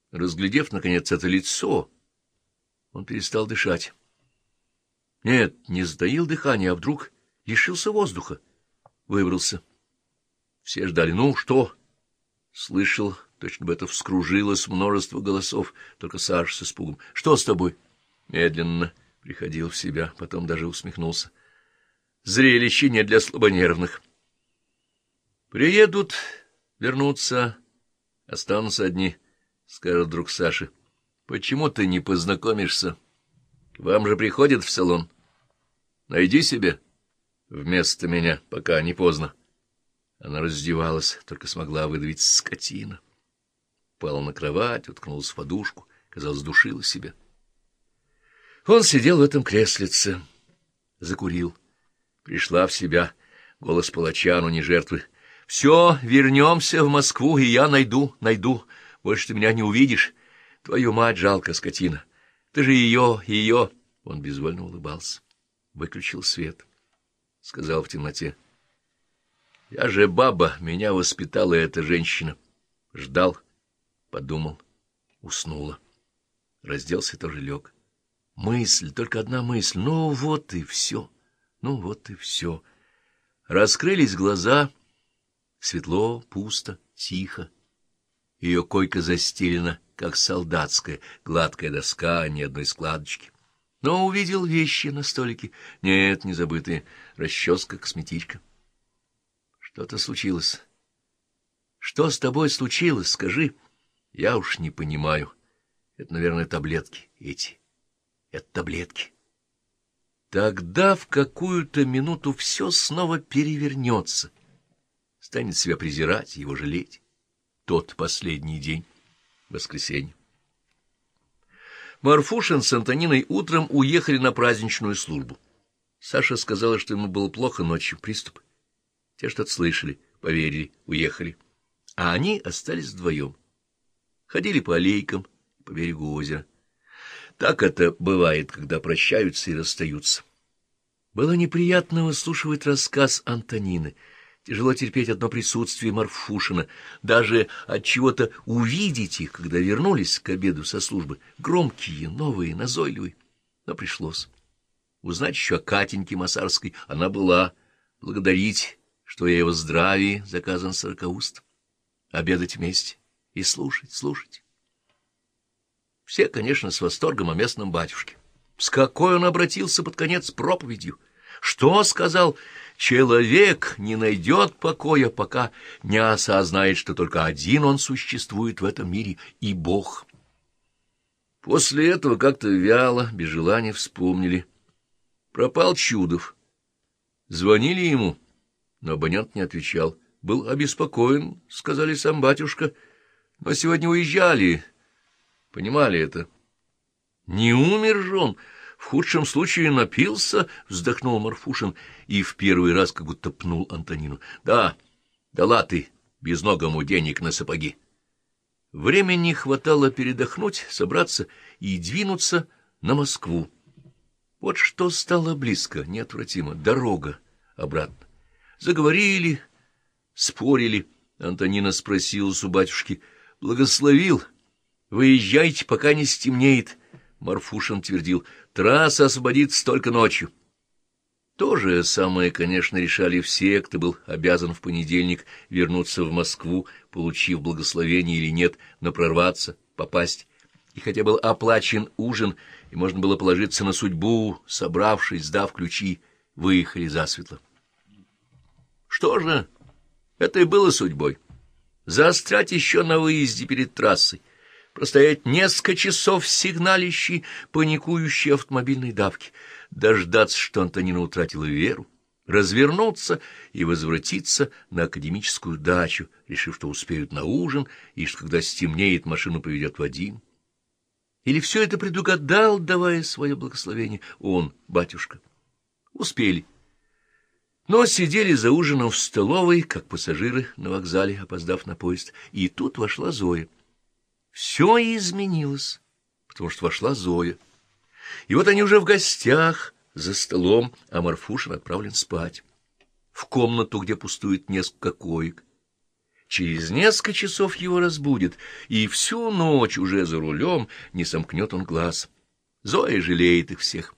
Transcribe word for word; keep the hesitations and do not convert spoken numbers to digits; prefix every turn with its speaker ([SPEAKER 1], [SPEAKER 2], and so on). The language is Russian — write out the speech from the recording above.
[SPEAKER 1] Разглядев, наконец, это лицо, он перестал дышать. Нет, не сдаил дыхание, а вдруг лишился воздуха. Выбрался. Все ждали. «Ну, что?» Слышал, точно бы это вскружилось множество голосов, только Саша с испугом. «Что с тобой?» Медленно приходил в себя, потом даже усмехнулся. «Зрелище не для слабонервных. Приедут, вернутся, останутся одни», — скажет вдруг Саша. «Почему ты не познакомишься? К вам же приходят в салон. Найди себе вместо меня, пока не поздно». Она раздевалась, только смогла выдавить: «Скотина». Упала на кровать, уткнулась в подушку, казалось, душила себя. Он сидел в этом креслице, закурил. Пришла в себя, голос палача, но не жертвы. «Все, вернемся в Москву, и я найду, найду. Больше ты меня не увидишь. Твою мать жалко, скотина. Ты же ее, ее...» Он безвольно улыбался. Выключил свет. Сказал в темноте: «Я же баба, меня воспитала эта женщина». Ждал, подумал, уснула. Разделся и тоже лег. Мысль, только одна мысль. Ну вот и все, ну вот и все. Раскрылись глаза. Светло, пусто, тихо. Ее койка застелена, как солдатская, гладкая доска, ни одной складочки. Но увидел вещи на столике. Нет, не забытые. Расческа, косметичка. Что-то случилось. Что с тобой случилось, скажи? Я уж не понимаю. Это, наверное, таблетки эти. Это таблетки. Тогда в какую-то минуту все снова перевернется. Станет себя презирать, его жалеть. Тот последний день, воскресенье. Марфушин с Антониной утром уехали на праздничную службу. Саша сказала, что ему было плохо ночью, приступ. Те что-то слышали, поверили, уехали. А они остались вдвоем. Ходили по аллейкам, по берегу озера. Так это бывает, когда прощаются и расстаются. Было неприятно выслушивать рассказ Антонины. Тяжело терпеть одно присутствие Марфушина. Даже от чего-то увидеть их, когда вернулись к обеду со службы. Громкие, новые, назойливые. Но пришлось. Узнать еще о Катеньке Масарской. Она была. Благодарить, что я его здравии заказан сорокауст. Обедать вместе и слушать, слушать. Все, конечно, с восторгом о местном батюшке. С какой он обратился под конец проповедью. Что сказал? Человек не найдет покоя, пока не осознает, что только один он существует в этом мире, и Бог. После этого как-то вяло, без желания вспомнили. Пропал Чудов. Звонили ему, но абонент не отвечал. Был обеспокоен, сказали сам батюшка, но сегодня уезжали. Понимали это. Не умер же он. В худшем случае напился, вздохнул Марфушин и в первый раз как будто пнул Антонину. Да, дала ты безногому денег на сапоги. Времени хватало передохнуть, собраться и двинуться на Москву. Вот что стало близко, неотвратимо, дорога обратно. Заговорили, спорили. Антонина спросила у батюшки: благословил? Выезжайте, пока не стемнеет. Марфушин твердил: трасса освободится только ночью. То же самое, конечно, решали все, кто был обязан в понедельник вернуться в Москву, получив благословение или нет, но прорваться, попасть. И хотя был оплачен ужин, и можно было положиться на судьбу, собравшись, сдав ключи, выехали засветло. Что же, это и было судьбой. Заострять еще на выезде перед трассой, простоять несколько часов в сигналищей, паникующей автомобильной давки, дождаться, что Антонина утратила веру, развернуться и возвратиться на академическую дачу, решив, что успеют на ужин, и что, когда стемнеет, машину поведет Вадим. Или все это предугадал, давая свое благословение, он, батюшка? Успели. Но сидели за ужином в столовой, как пассажиры на вокзале, опоздав на поезд, и тут вошла Зоя. Все изменилось, потому что вошла Зоя. И вот они уже в гостях, за столом, а Марфушин отправлен спать. В комнату, где пустует несколько коек. Через несколько часов его разбудит, и всю ночь уже за рулем не сомкнет он глаз. Зоя жалеет их всех.